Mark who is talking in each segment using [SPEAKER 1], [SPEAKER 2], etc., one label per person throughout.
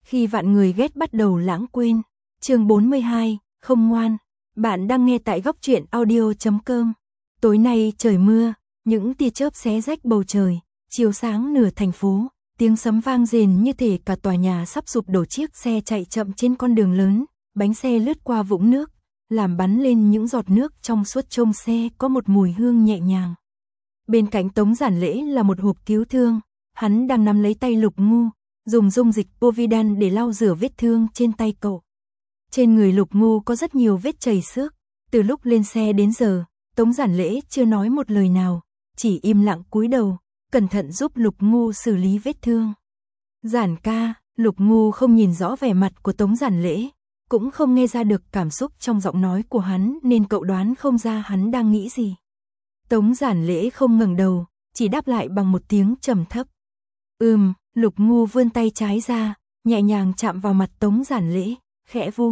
[SPEAKER 1] Khi vạn người ghét bắt đầu lãng quên. Chương 42, không ngoan. Bạn đang nghe tại góc truyện audio.com. Tối nay trời mưa, những tia chớp xé rách bầu trời, chiếu sáng nửa thành phố, tiếng sấm vang rền như thể cả tòa nhà sắp sụp đổ. Chiếc xe chạy chậm trên con đường lớn, bánh xe lướt qua vũng nước, làm bắn lên những giọt nước trong suốt. Trong xe có một mùi hương nhẹ nhàng. Bên cạnh Tống Giản Lễ là một hộp cứu thương, hắn đang nắm lấy tay Lục Ngu, dùng dung dịch Povidone để lau rửa vết thương trên tay cậu. Trên người Lục Ngu có rất nhiều vết chảy xước, từ lúc lên xe đến giờ, Tống Giản Lễ chưa nói một lời nào, chỉ im lặng cúi đầu, cẩn thận giúp Lục Ngu xử lý vết thương. Giản ca, Lục Ngu không nhìn rõ vẻ mặt của Tống Giản Lễ, cũng không nghe ra được cảm xúc trong giọng nói của hắn nên cậu đoán không ra hắn đang nghĩ gì. Tống Giản Lễ không ngẩng đầu, chỉ đáp lại bằng một tiếng trầm thấp. Lục Ngu vươn tay trái ra, nhẹ nhàng chạm vào mặt Tống Giản Lễ, khẽ vu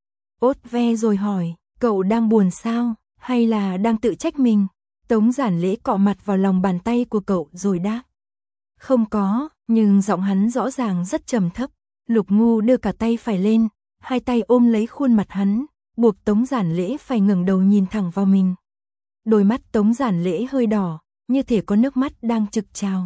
[SPEAKER 1] ốt ve rồi hỏi, cậu đang buồn sao, hay là đang tự trách mình? Tống Giản Lễ cọ mặt vào lòng bàn tay của cậu rồi đáp. Không có, nhưng giọng hắn rõ ràng rất trầm thấp. Lục Ngu đưa cả tay phải lên, hai tay ôm lấy khuôn mặt hắn, buộc Tống Giản Lễ phải ngẩng đầu nhìn thẳng vào mình. Đôi mắt Tống Giản Lễ hơi đỏ, như thể có nước mắt đang trực trào.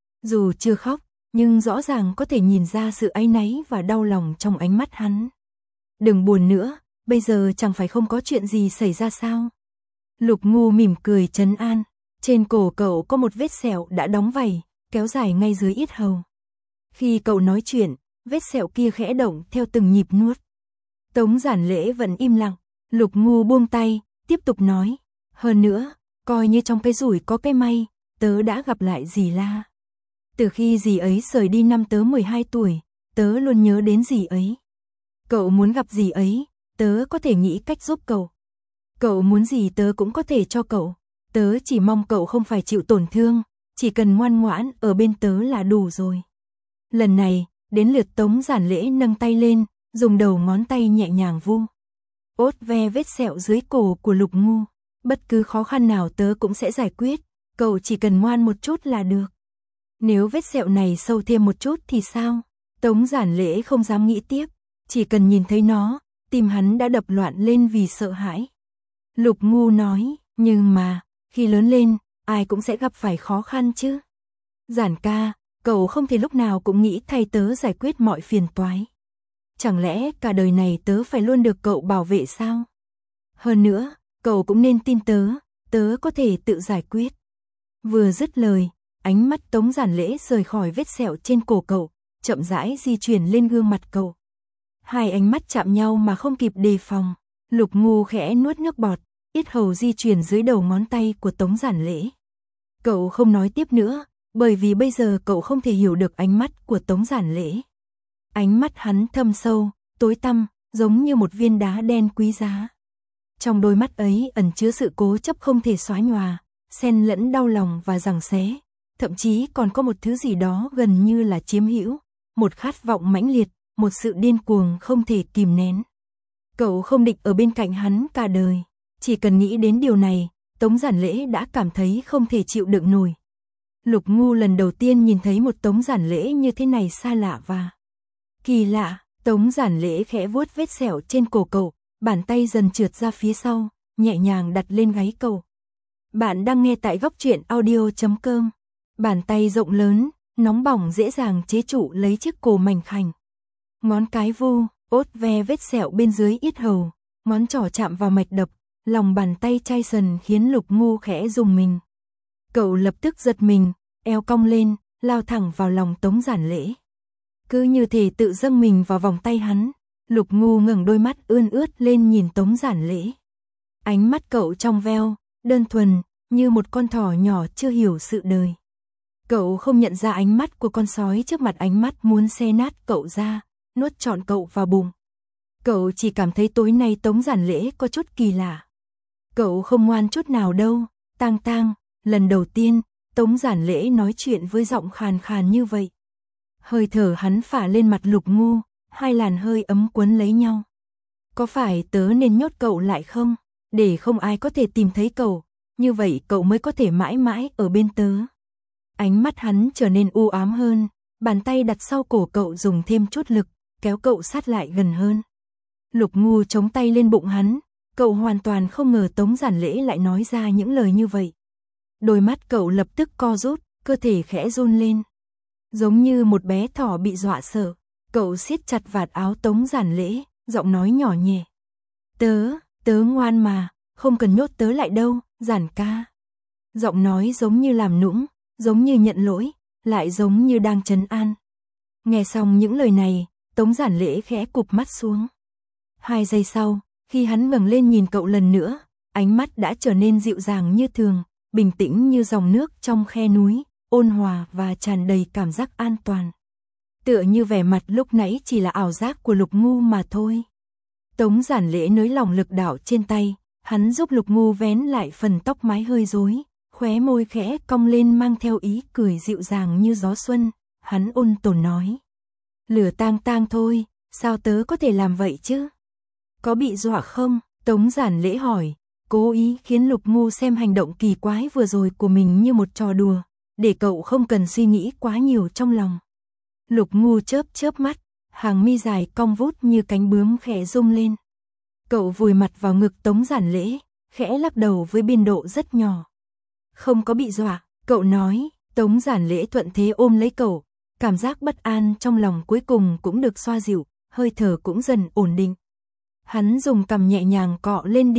[SPEAKER 1] Dù chưa khóc, nhưng rõ ràng có thể nhìn ra sự áy náy và đau lòng trong ánh mắt hắn. Đừng buồn nữa, bây giờ chẳng phải không có chuyện gì xảy ra sao? Lục Ngu mỉm cười trấn an, trên cổ cậu có một vết sẹo đã đóng vảy, kéo dài ngay dưới yết hầu. Khi cậu nói chuyện, vết sẹo kia khẽ động theo từng nhịp nuốt. Tống Giản Lễ vẫn im lặng, Lục Ngu buông tay, tiếp tục nói, hơn nữa, coi như trong cái rủi có cái may, tớ đã gặp lại dì La. Từ khi dì ấy rời đi năm tớ 12 tuổi, tớ luôn nhớ đến dì ấy. Cậu muốn gặp dì ấy, tớ có thể nghĩ cách giúp cậu. Cậu muốn gì tớ cũng có thể cho cậu. Tớ chỉ mong cậu không phải chịu tổn thương, chỉ cần ngoan ngoãn ở bên tớ là đủ rồi. Lần này, đến lượt Tống Giản Lễ nâng tay lên, dùng đầu ngón tay nhẹ nhàng vu ốt ve vết sẹo dưới cổ của Lục Ngu. Bất cứ khó khăn nào tớ cũng sẽ giải quyết, cậu chỉ cần ngoan một chút là được. Nếu vết sẹo này sâu thêm một chút thì sao? Tống Giản Lễ không dám nghĩ tiếp, chỉ cần nhìn thấy nó, tim hắn đã đập loạn lên vì sợ hãi. Lục Ngu nói, nhưng mà, khi lớn lên, ai cũng sẽ gặp phải khó khăn chứ. Giản ca, cậu không thể lúc nào cũng nghĩ thay tớ giải quyết mọi phiền toái. Chẳng lẽ cả đời này tớ phải luôn được cậu bảo vệ sao? Hơn nữa, cậu cũng nên tin tớ, tớ có thể tự giải quyết. Vừa dứt lời, ánh mắt Tống Giản Lễ rời khỏi vết sẹo trên cổ cậu, chậm rãi di chuyển lên gương mặt cậu. Hai ánh mắt chạm nhau mà không kịp đề phòng. Lục Ngu khẽ nuốt nước bọt, yết hầu di chuyển dưới đầu ngón tay của Tống Giản Lễ. Cậu không nói tiếp nữa, bởi vì bây giờ cậu không thể hiểu được ánh mắt của Tống Giản Lễ. Ánh mắt hắn thâm sâu, tối tăm, giống như một viên đá đen quý giá. Trong đôi mắt ấy ẩn chứa sự cố chấp không thể xóa nhòa, xen lẫn đau lòng và giằng xé, thậm chí còn có một thứ gì đó gần như là chiếm hữu, một khát vọng mãnh liệt, một sự điên cuồng không thể kìm nén. Cậu không định ở bên cạnh hắn cả đời, chỉ cần nghĩ đến điều này, Tống Giản Lễ đã cảm thấy không thể chịu đựng nổi. Lục Ngu lần đầu tiên nhìn thấy một Tống Giản Lễ như thế này xa lạ và kỳ lạ. Tống Giản Lễ khẽ vuốt vết sẹo trên cổ cậu, bàn tay dần trượt ra phía sau, nhẹ nhàng đặt lên gáy cậu. Bạn đang nghe tại góc truyện audio.com. Bàn tay rộng lớn, nóng bỏng dễ dàng chế trụ lấy chiếc cổ mảnh khảnh. Ngón cái vu ốt ve vết sẹo bên dưới yết hầu, ngón trỏ chạm vào mạch đập, lòng bàn tay chai sần khiến Lục Ngu khẽ rùng mình. Cậu lập tức giật mình, eo cong lên, lao thẳng vào lòng Tống Giản Lễ. Cứ như thể tự dâng mình vào vòng tay hắn, Lục Ngu ngẩng đôi mắt ươn ướt lên nhìn Tống Giản Lễ. Ánh mắt cậu trong veo, đơn thuần, như một con thỏ nhỏ chưa hiểu sự đời. Cậu không nhận ra ánh mắt của con sói trước mặt ánh mắt muốn xé nát cậu ra, nuốt trọn cậu vào bụng. Cậu chỉ cảm thấy tối nay Tống Giản Lễ có chút kỳ lạ. Cậu không ngoan chút nào đâu, Tang Tang, lần đầu tiên, Tống Giản Lễ nói chuyện với giọng khàn khàn như vậy. Hơi thở hắn phả lên mặt Lục Ngu, hai làn hơi ấm quấn lấy nhau. Có phải tớ nên nhốt cậu lại không, để không ai có thể tìm thấy cậu, như vậy cậu mới có thể mãi mãi ở bên tớ. Ánh mắt hắn trở nên u ám hơn, bàn tay đặt sau cổ cậu dùng thêm chút lực, kéo cậu sát lại gần hơn. Lục Ngu chống tay lên bụng hắn, cậu hoàn toàn không ngờ Tống Giản Lễ lại nói ra những lời như vậy. Đôi mắt cậu lập tức co rút, cơ thể khẽ run lên. Giống như một bé thỏ bị dọa sợ, cậu siết chặt vạt áo Tống Giản Lễ, giọng nói nhỏ nhẹ. Tớ ngoan mà, không cần nhốt tớ lại đâu, Giản ca. Giọng nói giống như làm nũng, giống như nhận lỗi, lại giống như đang trấn an. Nghe xong những lời này, Tống Giản Lễ khẽ cụp mắt xuống. 2 giây sau, khi hắn ngẩng lên nhìn cậu lần nữa, ánh mắt đã trở nên dịu dàng như thường, bình tĩnh như dòng nước trong khe núi, ôn hòa và tràn đầy cảm giác an toàn. Tựa như vẻ mặt lúc nãy chỉ là ảo giác của Lục Ngu mà thôi. Tống Giản Lễ nới lỏng lực đạo trên tay, hắn giúp Lục Ngu vén lại phần tóc mái hơi rối, khóe môi khẽ cong lên mang theo ý cười dịu dàng như gió xuân, hắn ôn tồn nói. Lửa tang tang thôi, sao tớ có thể làm vậy chứ? Có bị dọa không? Tống Giản Lễ hỏi, cố ý khiến Lục Ngu xem hành động kỳ quái vừa rồi của mình như một trò đùa, để cậu không cần suy nghĩ quá nhiều trong lòng. Lục Ngu chớp mắt, hàng mi dài cong vút như cánh bướm khẽ rung lên. Cậu vùi mặt vào ngực Tống Giản Lễ, khẽ lắc đầu với biên độ rất nhỏ. Không có bị dọa, cậu nói. Tống Giản Lễ thuận thế ôm lấy cậu, cảm giác bất an trong lòng cuối cùng cũng được xoa dịu, hơi thở cũng dần ổn định. Hắn dùng cằm nhẹ nhàng cọ lên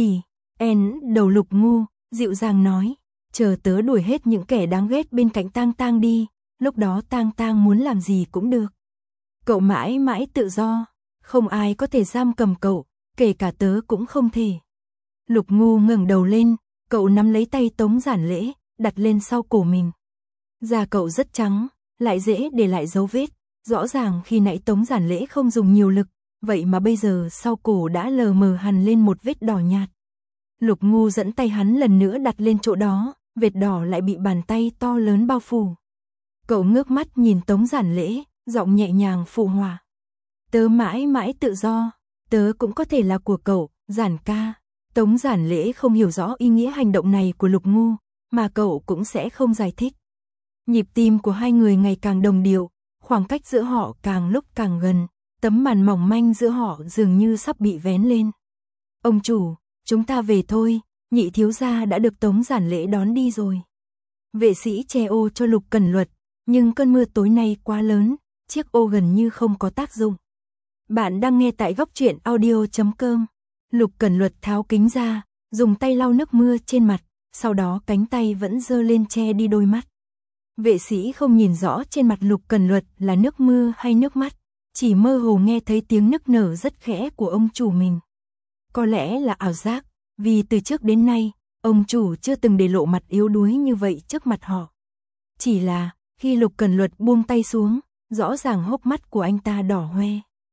[SPEAKER 1] đầu Lục Ngu, dịu dàng nói, chờ tớ đuổi hết những kẻ đáng ghét bên cạnh Tang Tang đi, lúc đó Tang Tang muốn làm gì cũng được. Cậu mãi mãi tự do, không ai có thể giam cầm cậu, kể cả tớ cũng không thể. Lục Ngu ngẩng đầu lên, cậu nắm lấy tay Tống Giản Lễ, đặt lên sau cổ mình. Da cậu rất trắng, lại dễ để lại dấu vết, rõ ràng khi nãy Tống Giản Lễ không dùng nhiều lực, vậy mà bây giờ sau cổ đã lờ mờ hằn lên một vết đỏ nhạt. Lục Ngu dẫn tay hắn lần nữa đặt lên chỗ đó, vết đỏ lại bị bàn tay to lớn bao phủ. Cậu ngước mắt nhìn Tống Giản Lễ, giọng nhẹ nhàng phụ hòa. Tớ mãi mãi tự do, tớ cũng có thể là của cậu, Giản ca. Tống Giản Lễ không hiểu rõ ý nghĩa hành động này của Lục Ngu, mà cậu cũng sẽ không giải thích. Nhịp tim của hai người ngày càng đồng điệu, khoảng cách giữa họ càng lúc càng gần, tấm màn mỏng manh giữa họ dường như sắp bị vén lên. Ông chủ, chúng ta về thôi, nhị thiếu gia đã được Tống Giản Lễ đón đi rồi. Vệ sĩ che ô cho Lục Cẩn Luật, nhưng cơn mưa tối nay quá lớn, chiếc ô gần như không có tác dụng. Bạn đang nghe tại góc truyện audio.com. Lục Cẩn Luật tháo kính ra, dùng tay lau nước mưa trên mặt, sau đó cánh tay vẫn giơ lên che đi đôi mắt. Vệ sĩ không nhìn rõ trên mặt Lục Cẩn Luật là nước mưa hay nước mắt, chỉ mơ hồ nghe thấy tiếng nức nở rất khẽ của ông chủ mình. Có lẽ là ảo giác, vì từ trước đến nay, ông chủ chưa từng để lộ mặt yếu đuối như vậy trước mặt họ. Chỉ là, khi Lục Cẩn Luật buông tay xuống, rõ ràng hốc mắt của anh ta đỏ hoe.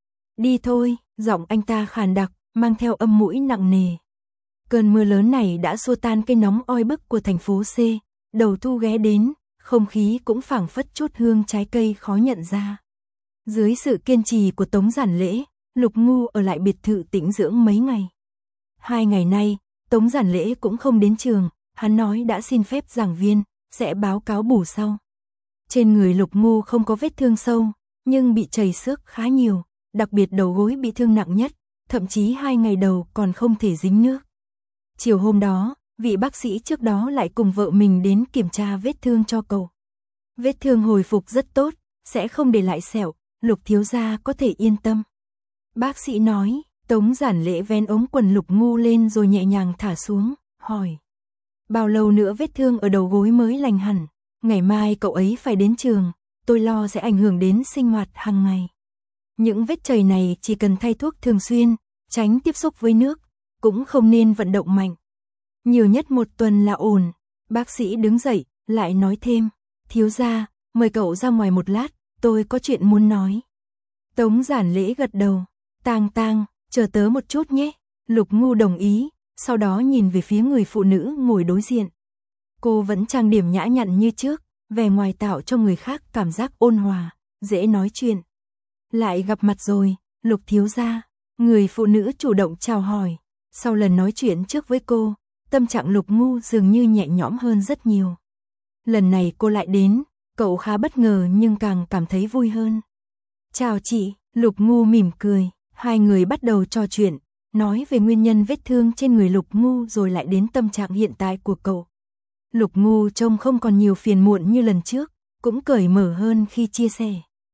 [SPEAKER 1] Đi thôi, giọng anh ta khàn đặc, mang theo âm mũi nặng nề. Cơn mưa lớn này đã xua tan cái nóng oi bức của thành phố C, đầu thu ghé đến, không khí cũng phảng phất chút hương trái cây khó nhận ra. Dưới sự kiên trì của Tống Giản Lễ, Lục Ngu ở lại biệt thự tĩnh dưỡng mấy ngày. 2 ngày nay, Tống Giản Lễ cũng không đến trường, hắn nói đã xin phép giảng viên, sẽ báo cáo bù sau. Trên người Lục Ngu không có vết thương sâu, nhưng bị trầy xước khá nhiều, đặc biệt đầu gối bị thương nặng nhất, thậm chí 2 ngày đầu còn không thể dính nước. Chiều hôm đó, vị bác sĩ trước đó lại cùng vợ mình đến kiểm tra vết thương cho cậu. Vết thương hồi phục rất tốt, sẽ không để lại sẹo, Lục thiếu gia có thể yên tâm. Bác sĩ nói. Tống Giản Lễ vén ống quần Lục Ngu lên rồi nhẹ nhàng thả xuống, hỏi. Bao lâu nữa vết thương ở đầu gối mới lành hẳn? Ngày mai cậu ấy phải đến trường, tôi lo sẽ ảnh hưởng đến sinh hoạt hàng ngày. Những vết chảy này chỉ cần thay thuốc thường xuyên, tránh tiếp xúc với nước, cũng không nên vận động mạnh. Nhiều nhất 1 tuần là ổn. Bác sĩ đứng dậy, lại nói thêm. Thiếu gia, mời cậu ra ngoài một lát, tôi có chuyện muốn nói. Tống Giản Lễ gật đầu. Tang Tang, chờ tớ một chút nhé. Lục Ngu đồng ý, sau đó nhìn về phía người phụ nữ ngồi đối diện. Cô vẫn trang điểm nhã nhặn như trước, vẻ ngoài tạo cho người khác cảm giác ôn hòa, dễ nói chuyện. Lại gặp mặt rồi, Lục thiếu gia. Người phụ nữ chủ động chào hỏi. Sau lần nói chuyện trước với cô, tâm trạng Lục Ngu dường như nhẹ nhõm hơn rất nhiều. Lần này cô lại đến, cậu khá bất ngờ nhưng càng cảm thấy vui hơn. Chào chị, Lục Ngu mỉm cười, hai người bắt đầu trò chuyện, nói về nguyên nhân vết thương trên người Lục Ngu rồi lại đến tâm trạng hiện tại của cậu. Lục Ngu trông không còn nhiều phiền muộn như lần trước, cũng cởi mở hơn khi chia sẻ.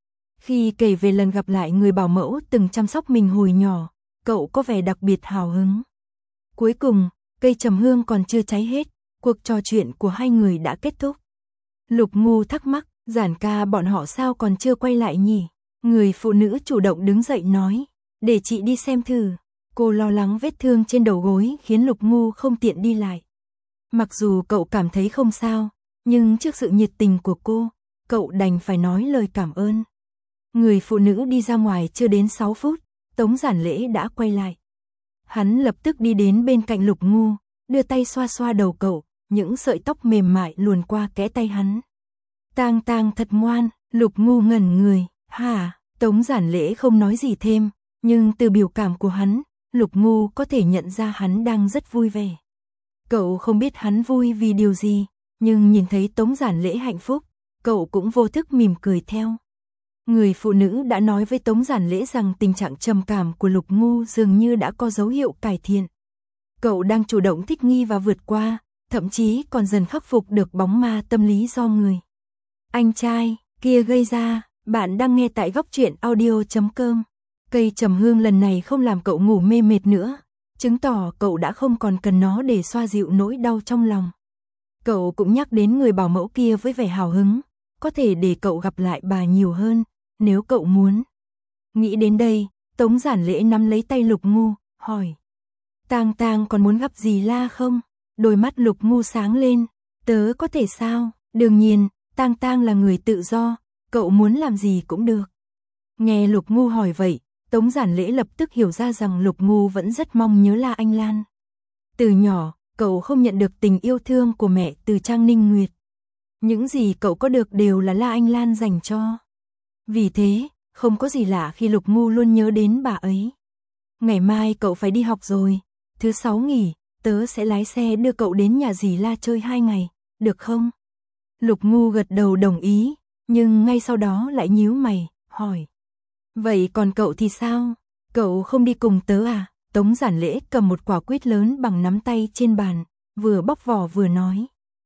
[SPEAKER 1] Khi kể về lần gặp lại người bảo mẫu từng chăm sóc mình hồi nhỏ, cậu có vẻ đặc biệt hào hứng. Cuối cùng, cây trầm hương còn chưa cháy hết, cuộc trò chuyện của hai người đã kết thúc. Lục Ngu thắc mắc, Giản ca bọn họ sao còn chưa quay lại nhỉ? Người phụ nữ chủ động đứng dậy nói, để chị đi xem thử. Cô lo lắng vết thương trên đầu gối khiến Lục Ngu không tiện đi lại. Mặc dù cậu cảm thấy không sao, nhưng trước sự nhiệt tình của cô, cậu đành phải nói lời cảm ơn. Người phụ nữ đi ra ngoài chưa đến 6 phút, Tống Giản Lễ đã quay lại. Hắn lập tức đi đến bên cạnh Lục Ngu, đưa tay xoa xoa đầu cậu, những sợi tóc mềm mại luồn qua kẽ tay hắn. Tang Tang thật ngoan, Lục Ngu ngẩn người, hả? Tống Giản Lễ không nói gì thêm, nhưng từ biểu cảm của hắn, Lục Ngu có thể nhận ra hắn đang rất vui vẻ. Cậu không biết hắn vui vì điều gì, nhưng nhìn thấy Tống Giản Lễ hạnh phúc, cậu cũng vô thức mỉm cười theo. Người phụ nữ đã nói với Tống Giản Lễ rằng tình trạng trầm cảm của Lục Ngu dường như đã có dấu hiệu cải thiện. Cậu đang chủ động thích nghi và vượt qua, thậm chí còn dần khắc phục được bóng ma tâm lý do người anh trai kia gây ra. Bạn đang nghe tại góc truyện audio.com. Cây trầm hương lần này không làm cậu ngủ mê mệt nữa, chứng tỏ cậu đã không còn cần nó để xoa dịu nỗi đau trong lòng. Cậu cũng nhắc đến người bảo mẫu kia với vẻ hào hứng, có thể để cậu gặp lại bà nhiều hơn, nếu cậu muốn. Nghĩ đến đây, Tống Giản Lễ nắm lấy tay Lục Ngu, hỏi. Tang Tang còn muốn gặp dì La không? Đôi mắt Lục Ngu sáng lên, tớ có thể sao? Đương nhiên, Tang Tang là người tự do, cậu muốn làm gì cũng được. Nghe Lục Ngu hỏi vậy, Tống Giản Lễ lập tức hiểu ra rằng Lục Ngu vẫn rất mong nhớ La Anh Lan. Từ nhỏ, cậu không nhận được tình yêu thương của mẹ từ Trang Ninh Nguyệt. Những gì cậu có được đều là La Anh Lan dành cho. Vì thế, không có gì lạ khi Lục Ngu luôn nhớ đến bà ấy. Ngày mai cậu phải đi học rồi, thứ 6 nghỉ, tớ sẽ lái xe đưa cậu đến nhà dì La chơi 2 ngày, được không? Lục Ngu gật đầu đồng ý, nhưng ngay sau đó lại nhíu mày, hỏi. Vậy còn cậu thì sao? Cậu không đi cùng tớ à? Tống Giản Lễ cầm một quả quýt lớn bằng nắm tay trên bàn, vừa bóc vỏ vừa nói.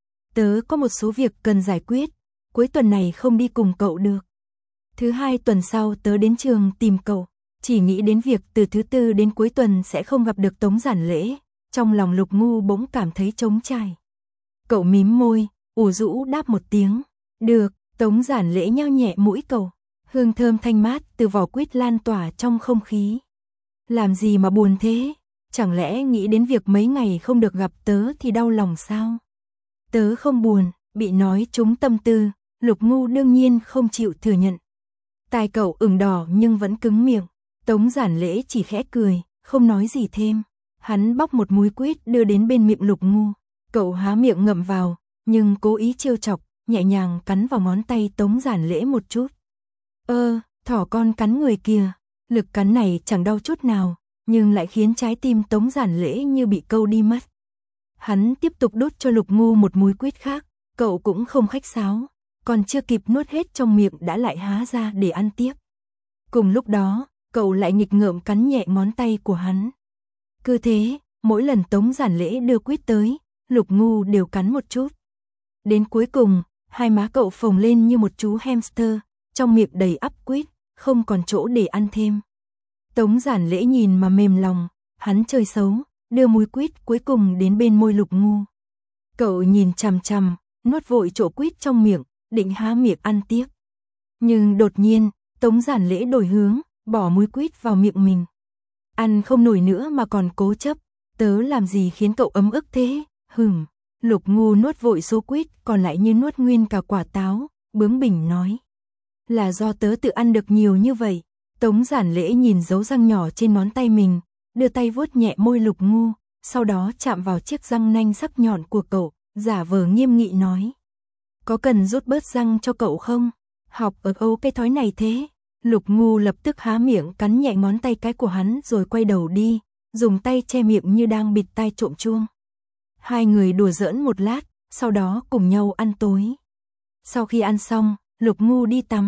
[SPEAKER 1] Tớ có một số việc cần giải quyết, cuối tuần này không đi cùng cậu được. Thứ 2 tuần sau tớ đến trường tìm cậu, chỉ nghĩ đến việc từ thứ 4 đến cuối tuần sẽ không gặp được Tống Giản Lễ, trong lòng Lục Ngu bỗng cảm thấy trống trải. Cậu mím môi, ủ rũ đáp một tiếng. Được, Tống Giản Lễ nhao nhẹ mũi cậu, hương thơm thanh mát từ vỏ quýt lan tỏa trong không khí. Làm gì mà buồn thế? Chẳng lẽ nghĩ đến việc mấy ngày không được gặp tớ thì đau lòng sao? Tớ không buồn, bị nói trúng tâm tư, Lục Ngu đương nhiên không chịu thừa nhận. Tai cậu ửng đỏ nhưng vẫn cứng miệng, Tống Giản Lễ chỉ khẽ cười, không nói gì thêm. Hắn bóc một múi quýt đưa đến bên miệng Lục Ngu, cậu há miệng ngậm vào, nhưng cố ý trêu chọc, nhẹ nhàng cắn vào ngón tay Tống Giản Lễ một chút. Thỏ con cắn người kìa, lực cắn này chẳng đau chút nào, nhưng lại khiến trái tim Tống Giản Lễ như bị câu đi mất. Hắn tiếp tục đút cho Lục Ngu một múi quýt khác, cậu cũng không khách sáo, còn chưa kịp nuốt hết trong miệng đã lại há ra để ăn tiếp. Cùng lúc đó, cậu lại nghịch ngợm cắn nhẹ ngón tay của hắn. Cứ thế, mỗi lần Tống Giản Lễ đưa quýt tới, Lục Ngu đều cắn một chút. Đến cuối cùng, hai má cậu phồng lên như một chú hamster, trong miệng đầy ắp quýt, không còn chỗ để ăn thêm. Tống Giản Lễ nhìn mà mềm lòng, hắn chơi xấu, đưa múi quýt cuối cùng đến bên môi Lục Ngu. Cậu nhìn chằm chằm, nuốt vội chỗ quýt trong miệng, định há miệng ăn tiếp. Nhưng đột nhiên, Tống Giản Lễ đổi hướng, bỏ múi quýt vào miệng mình. Ăn không nổi nữa mà còn cố chấp, tớ làm gì khiến cậu ấm ức thế? Lục Ngu nuốt vội số quýt còn lại như nuốt nguyên cả quả táo, bướng bỉnh nói. Là do tớ tự ăn được nhiều như vậy. Tống Giản Lễ nhìn dấu răng nhỏ trên ngón tay mình, đưa tay vuốt nhẹ môi Lục Ngu, sau đó chạm vào chiếc răng nanh sắc nhọn của cậu, giả vờ nghiêm nghị nói. Có cần rút bớt răng cho cậu không? Học ở Âu cái thói này thế? Lục Ngu lập tức há miệng cắn nhẹ ngón tay cái của hắn rồi quay đầu đi, dùng tay che miệng như đang bịt tai trộm chuông. Hai người đùa giỡn một lát, sau đó cùng nhau ăn tối. Sau khi ăn xong, Lục Ngu đi tắm,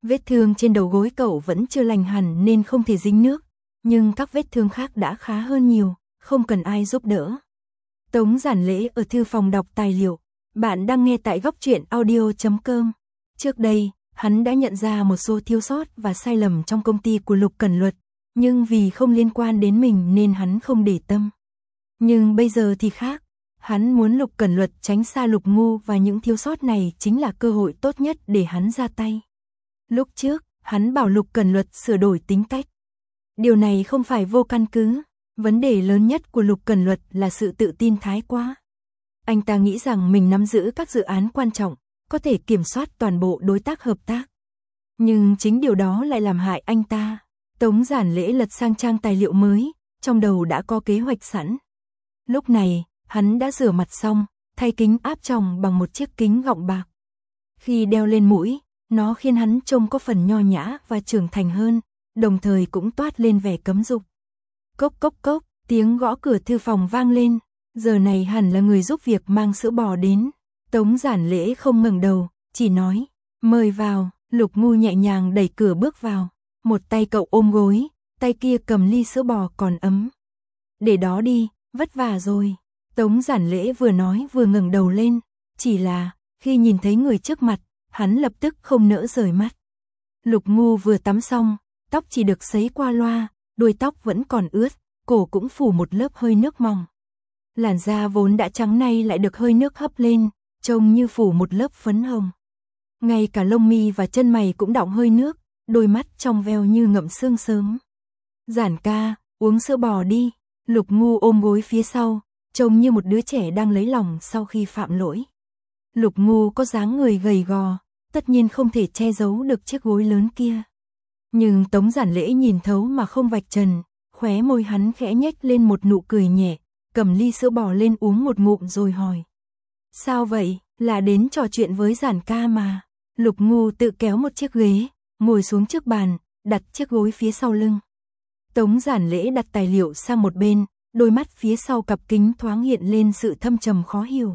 [SPEAKER 1] Vết thương trên đầu gối cậu vẫn chưa lành hẳn nên không thể dính nước, nhưng các vết thương khác đã khá hơn nhiều, không cần ai giúp đỡ. Tống Giản Lễ ở thư phòng đọc tài liệu. Bạn đang nghe tại góc truyện audio.com. Trước đây, hắn đã nhận ra một số thiếu sót và sai lầm trong công ty của Lục Cẩn Luật, nhưng vì không liên quan đến mình nên hắn không để tâm. Nhưng bây giờ thì khác, hắn muốn Lục Cẩn Luật tránh xa Lục Ngu và những thiếu sót này chính là cơ hội tốt nhất để hắn ra tay. Lúc trước, hắn bảo Lục Cẩn Luật sửa đổi tính cách. Điều này không phải vô căn cứ, vấn đề lớn nhất của Lục Cẩn Luật là sự tự tin thái quá. Anh ta nghĩ rằng mình nắm giữ các dự án quan trọng, có thể kiểm soát toàn bộ đối tác hợp tác. Nhưng chính điều đó lại làm hại anh ta. Tống Giản Lễ lật sang trang tài liệu mới, trong đầu đã có kế hoạch sẵn. Lúc này, hắn đã rửa mặt xong, thay kính áp tròng bằng một chiếc kính gọng bạc. Khi đeo lên mũi, nó khiến hắn trông có phần nho nhã và trưởng thành hơn, đồng thời cũng toát lên vẻ cấm dục. Cốc cốc cốc, tiếng gõ cửa thư phòng vang lên, giờ này hẳn là người giúp việc mang sữa bò đến. Tống Giản Lễ không ngẩng đầu, chỉ nói, mời vào. Lục Ngu nhẹ nhàng đẩy cửa bước vào, một tay cậu ôm gối, tay kia cầm ly sữa bò còn ấm. Để đó đi, vất vả rồi. Tống Giản Lễ vừa nói vừa ngẩng đầu lên, chỉ là, khi nhìn thấy người trước mặt, hắn lập tức không nỡ rời mắt. Lục Ngu vừa tắm xong, tóc chỉ được sấy qua loa, đuôi tóc vẫn còn ướt, cổ cũng phủ một lớp hơi nước mỏng. Làn da vốn đã trắng nay lại được hơi nước hấp lên, trông như phủ một lớp phấn hồng. Ngay cả lông mi và chân mày cũng đọng hơi nước, đôi mắt trong veo như ngậm sương sớm. Giản ca, uống sữa bò đi. Lục Ngu ôm gối phía sau, trông như một đứa trẻ đang lấy lòng sau khi phạm lỗi. Lục Ngu có dáng người gầy gò, tất nhiên không thể che giấu được chiếc gối lớn kia. Nhưng Tống Giản Lễ nhìn thấu mà không vạch trần, khóe môi hắn khẽ nhếch lên một nụ cười nhẹ, cầm ly sữa bò lên uống một ngụm rồi hỏi. Sao vậy, là đến trò chuyện với Giản ca mà. Lục Ngu tự kéo một chiếc ghế, ngồi xuống trước bàn, đặt chiếc gối phía sau lưng. Tống Giản Lễ đặt tài liệu sang một bên, đôi mắt phía sau cặp kính thoáng hiện lên sự thâm trầm khó hiểu.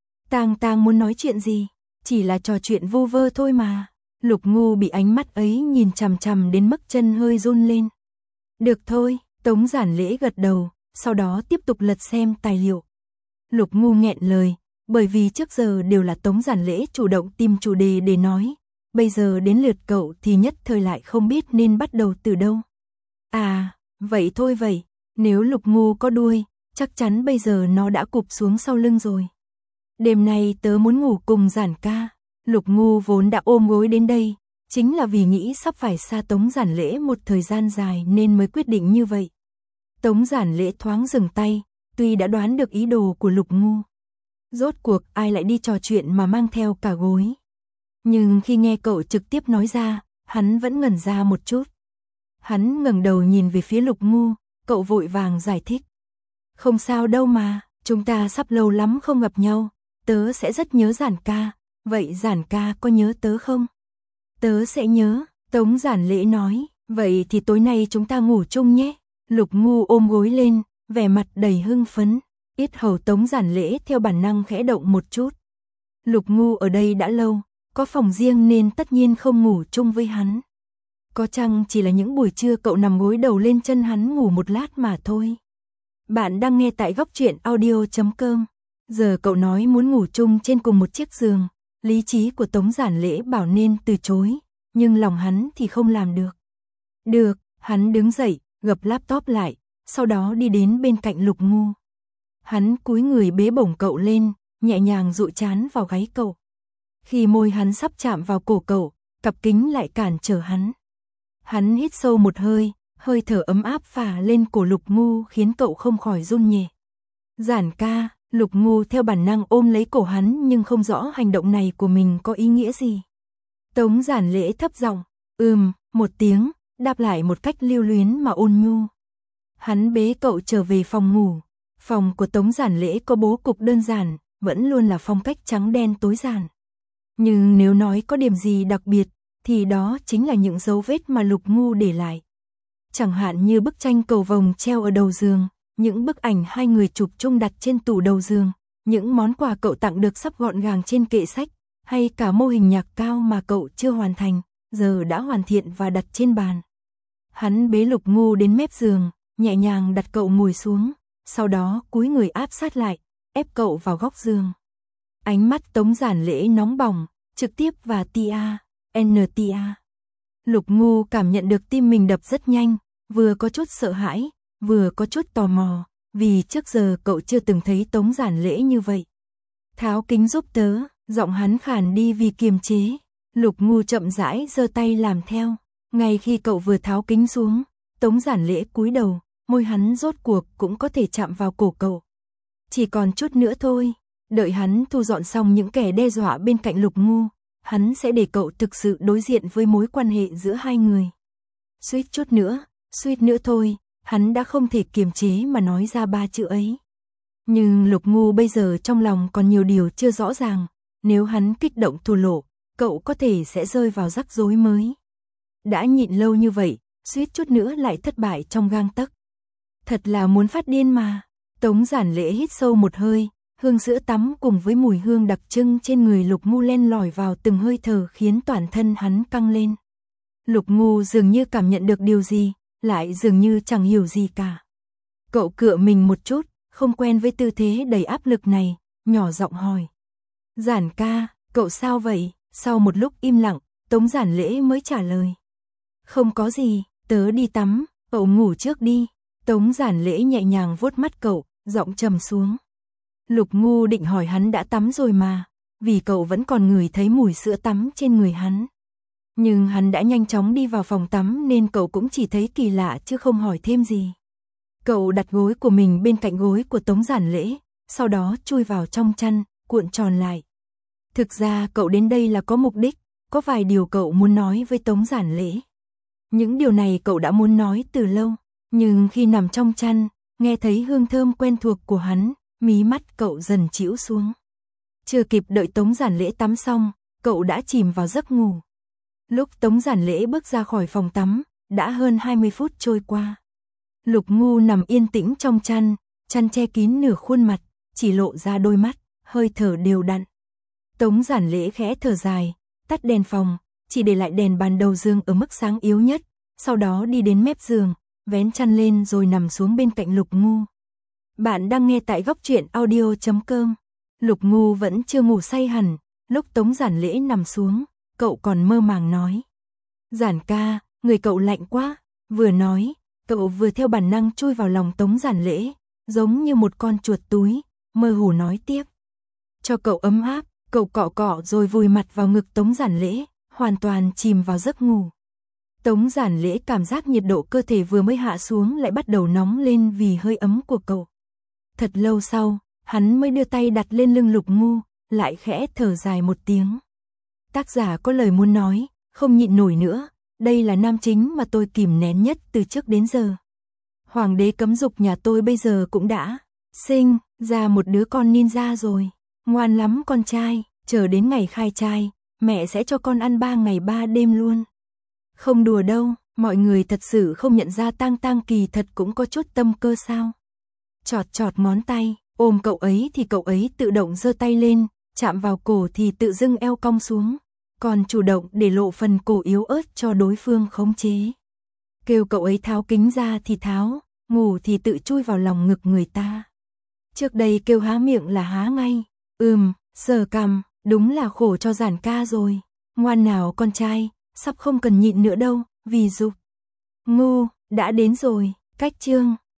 [SPEAKER 1] Tang muốn nói chuyện gì? Chỉ là trò chuyện vu vơ thôi mà. Lục Ngu bị ánh mắt ấy nhìn chằm chằm đến mức chân hơi run lên. Được thôi, Tống Giản Lễ gật đầu, sau đó tiếp tục lật xem tài liệu. Lục Ngu nghẹn lời, bởi vì trước giờ đều là Tống Giản Lễ chủ động tìm chủ đề để nói. Bây giờ đến lượt cậu thì nhất thời lại không biết nên bắt đầu từ đâu. À, vậy thôi vậy, nếu Lục Ngu có đuôi, chắc chắn bây giờ nó đã cụp xuống sau lưng rồi. Đêm nay tớ muốn ngủ cùng Giản ca. Lục Ngu vốn đã ôm gối đến đây, chính là vì nghĩ sắp phải xa Tống Giản Lễ một thời gian dài nên mới quyết định như vậy. Tống Giản Lễ thoáng dừng tay, tuy đã đoán được ý đồ của Lục Ngu. Rốt cuộc ai lại đi trò chuyện mà mang theo cả gối. Nhưng khi nghe cậu trực tiếp nói ra, hắn vẫn ngẩn ra một chút. Hắn ngẩng đầu nhìn về phía Lục Ngu, cậu vội vàng giải thích. Không sao đâu mà, chúng ta sắp lâu lắm không gặp nhau, tớ sẽ rất nhớ Giản ca, vậy Giản ca có nhớ tớ không? Tớ sẽ nhớ, Tống Giản Lễ nói, vậy thì tối nay chúng ta ngủ chung nhé. Lục Ngu ôm gối lên, vẻ mặt đầy hưng phấn, yết hầu Tống Giản Lễ theo bản năng khẽ động một chút. Lục Ngu ở đây đã lâu, có phòng riêng nên tất nhiên không ngủ chung với hắn. Có chăng chỉ là những buổi trưa cậu nằm gối đầu lên chân hắn ngủ một lát mà thôi. Bạn đang nghe tại góc truyện audio.com. Giờ cậu nói muốn ngủ chung trên cùng một chiếc giường, lý trí của Tống Giản Lễ bảo nên từ chối, nhưng lòng hắn thì không làm được. Được, hắn đứng dậy, gập laptop lại, sau đó đi đến bên cạnh Lục Ngu. Hắn cúi người bế bổng cậu lên, nhẹ nhàng dụi trán vào gáy cậu. Khi môi hắn sắp chạm vào cổ cậu, cặp kính lại cản trở hắn. Hắn hít sâu một hơi, hơi thở ấm áp phả lên cổ Lục Ngu khiến cậu không khỏi run nhẹ. Giản ca, Lục Ngu theo bản năng ôm lấy cổ hắn nhưng không rõ hành động này của mình có ý nghĩa gì. Tống Giản Lễ thấp giọng, một tiếng, đáp lại một cách lưu luyến mà ôn nhu. Hắn bế cậu trở về phòng ngủ. Phòng của Tống Giản Lễ có bố cục đơn giản, vẫn luôn là phong cách trắng đen tối giản. Nhưng nếu nói có điểm gì đặc biệt, thì đó chính là những dấu vết mà Lục Ngu để lại. Chẳng hạn như bức tranh cầu vồng treo ở đầu giường, những bức ảnh hai người chụp chung đặt trên tủ đầu giường, những món quà cậu tặng được sắp gọn gàng trên kệ sách, hay cả mô hình nhạc cao mà cậu chưa hoàn thành. giờ đã hoàn thiện và đặt trên bàn. Hắn bế Lục Ngu đến mép giường, nhẹ nhàng đặt cậu ngồi xuống, sau đó cúi người áp sát lại, ép cậu vào góc giường. Ánh mắt Tống Giản Lễ nóng bỏng, trực tiếp và NTA. Lục Ngu cảm nhận được tim mình đập rất nhanh, vừa có chút sợ hãi, vừa có chút tò mò, vì trước giờ cậu chưa từng thấy Tống Giản Lễ như vậy. Tháo kính giúp tớ, giọng hắn khàn đi vì kiềm chế. Lục Ngu chậm rãi giơ tay làm theo. Ngay khi cậu vừa tháo kính xuống, Tống Giản Lễ cúi đầu, môi hắn rốt cuộc cũng có thể chạm vào cổ cậu. Chỉ còn chút nữa thôi, đợi hắn thu dọn xong những kẻ đe dọa bên cạnh Lục Ngu, hắn sẽ để cậu thực sự đối diện với mối quan hệ giữa hai người. Suýt nữa thôi, hắn đã không thể kiềm chế mà nói ra 3 chữ ấy. Nhưng Lục Ngu bây giờ trong lòng còn nhiều điều chưa rõ ràng, nếu hắn kích động thổ lộ, cậu có thể sẽ rơi vào rắc rối mới. Đã nhịn lâu như vậy, suýt chút nữa lại thất bại trong gang tấc. Thật là muốn phát điên mà. Tống Giản Lễ hít sâu một hơi, hương sữa tắm cùng với mùi hương đặc trưng trên người Lục Ngu len lỏi vào từng hơi thở khiến toàn thân hắn căng lên. Lục Ngu dường như cảm nhận được điều gì, lại dường như chẳng hiểu gì cả. Cậu cựa mình một chút, không quen với tư thế đầy áp lực này, nhỏ giọng hỏi. Giản ca, cậu sao vậy? Sau một lúc im lặng, Tống Giản Lễ mới trả lời. Không có gì, tớ đi tắm, cậu ngủ trước đi. Tống Giản Lễ nhẹ nhàng vuốt mắt cậu, giọng trầm xuống. Lục Ngu định hỏi hắn đã tắm rồi mà, vì cậu vẫn còn ngửi thấy mùi sữa tắm trên người hắn. Nhưng hắn đã nhanh chóng đi vào phòng tắm nên cậu cũng chỉ thấy kỳ lạ chứ không hỏi thêm gì. Cậu đặt gối của mình bên cạnh gối của Tống Giản Lễ, sau đó chui vào trong chăn, cuộn tròn lại. Thực ra cậu đến đây là có mục đích, có vài điều cậu muốn nói với Tống Giản Lễ. Những điều này cậu đã muốn nói từ lâu, nhưng khi nằm trong chăn, nghe thấy hương thơm quen thuộc của hắn, mí mắt cậu dần chĩu xuống. Chưa kịp đợi Tống Giản Lễ tắm xong, cậu đã chìm vào giấc ngủ. Lúc Tống Giản Lễ bước ra khỏi phòng tắm, đã hơn 20 phút trôi qua. Lục Ngu nằm yên tĩnh trong chăn, chăn che kín nửa khuôn mặt, chỉ lộ ra đôi mắt, hơi thở đều đặn. Tống Giản Lễ khẽ thở dài, tắt đèn phòng, chỉ để lại đèn bàn đầu giường ở mức sáng yếu nhất, sau đó đi đến mép giường, vén chăn lên rồi nằm xuống bên cạnh Lục Ngu. Bạn đang nghe tại Góc Truyện Audio.com. Lục Ngu vẫn chưa ngủ say hẳn, lúc Tống Giản Lễ nằm xuống, cậu còn mơ màng nói. Giản ca, người cậu lạnh quá. Vừa nói, cậu vừa theo bản năng chui vào lòng Tống Giản Lễ, giống như một con chuột túi, mơ hồ nói tiếp. Cho cậu ấm áp, cậu cọ cọ rồi vùi mặt vào ngực Tống Giản Lễ, hoàn toàn chìm vào giấc ngủ. Tống Giản Lễ cảm giác nhiệt độ cơ thể vừa mới hạ xuống lại bắt đầu nóng lên vì hơi ấm của cậu. Thật lâu sau, hắn mới đưa tay đặt lên lưng Lục Ngu, lại khẽ thở dài một tiếng. Tác giả có lời muốn nói, không nhịn nổi nữa, đây là nam chính mà tôi kìm nén nhất từ trước đến giờ. Hoàng đế cấm dục nhà tôi bây giờ cũng đã sinh ra một đứa con ninja rồi. Ngoan lắm con trai, chờ đến ngày khai trai, mẹ sẽ cho con ăn 3 ngày 3 đêm luôn. Không đùa đâu, mọi người thật sự không nhận ra Tang Tang kỳ thật cũng có chút tâm cơ sao. Chọt chọt ngón tay, ôm cậu ấy thì cậu ấy tự động giơ tay lên, chạm vào cổ thì tự dưng eo cong xuống, còn chủ động để lộ phần cổ yếu ớt cho đối phương khống chế. Kêu cậu ấy tháo kính ra thì tháo, ngủ thì tự chui vào lòng ngực người ta. Trước đây kêu há miệng là há ngay, sờ cằm, đúng là khổ cho Giản ca rồi. Ngoan nào con trai, sắp không cần nhịn nữa đâu, vì dục. Ngu, đã đến rồi, cách chương.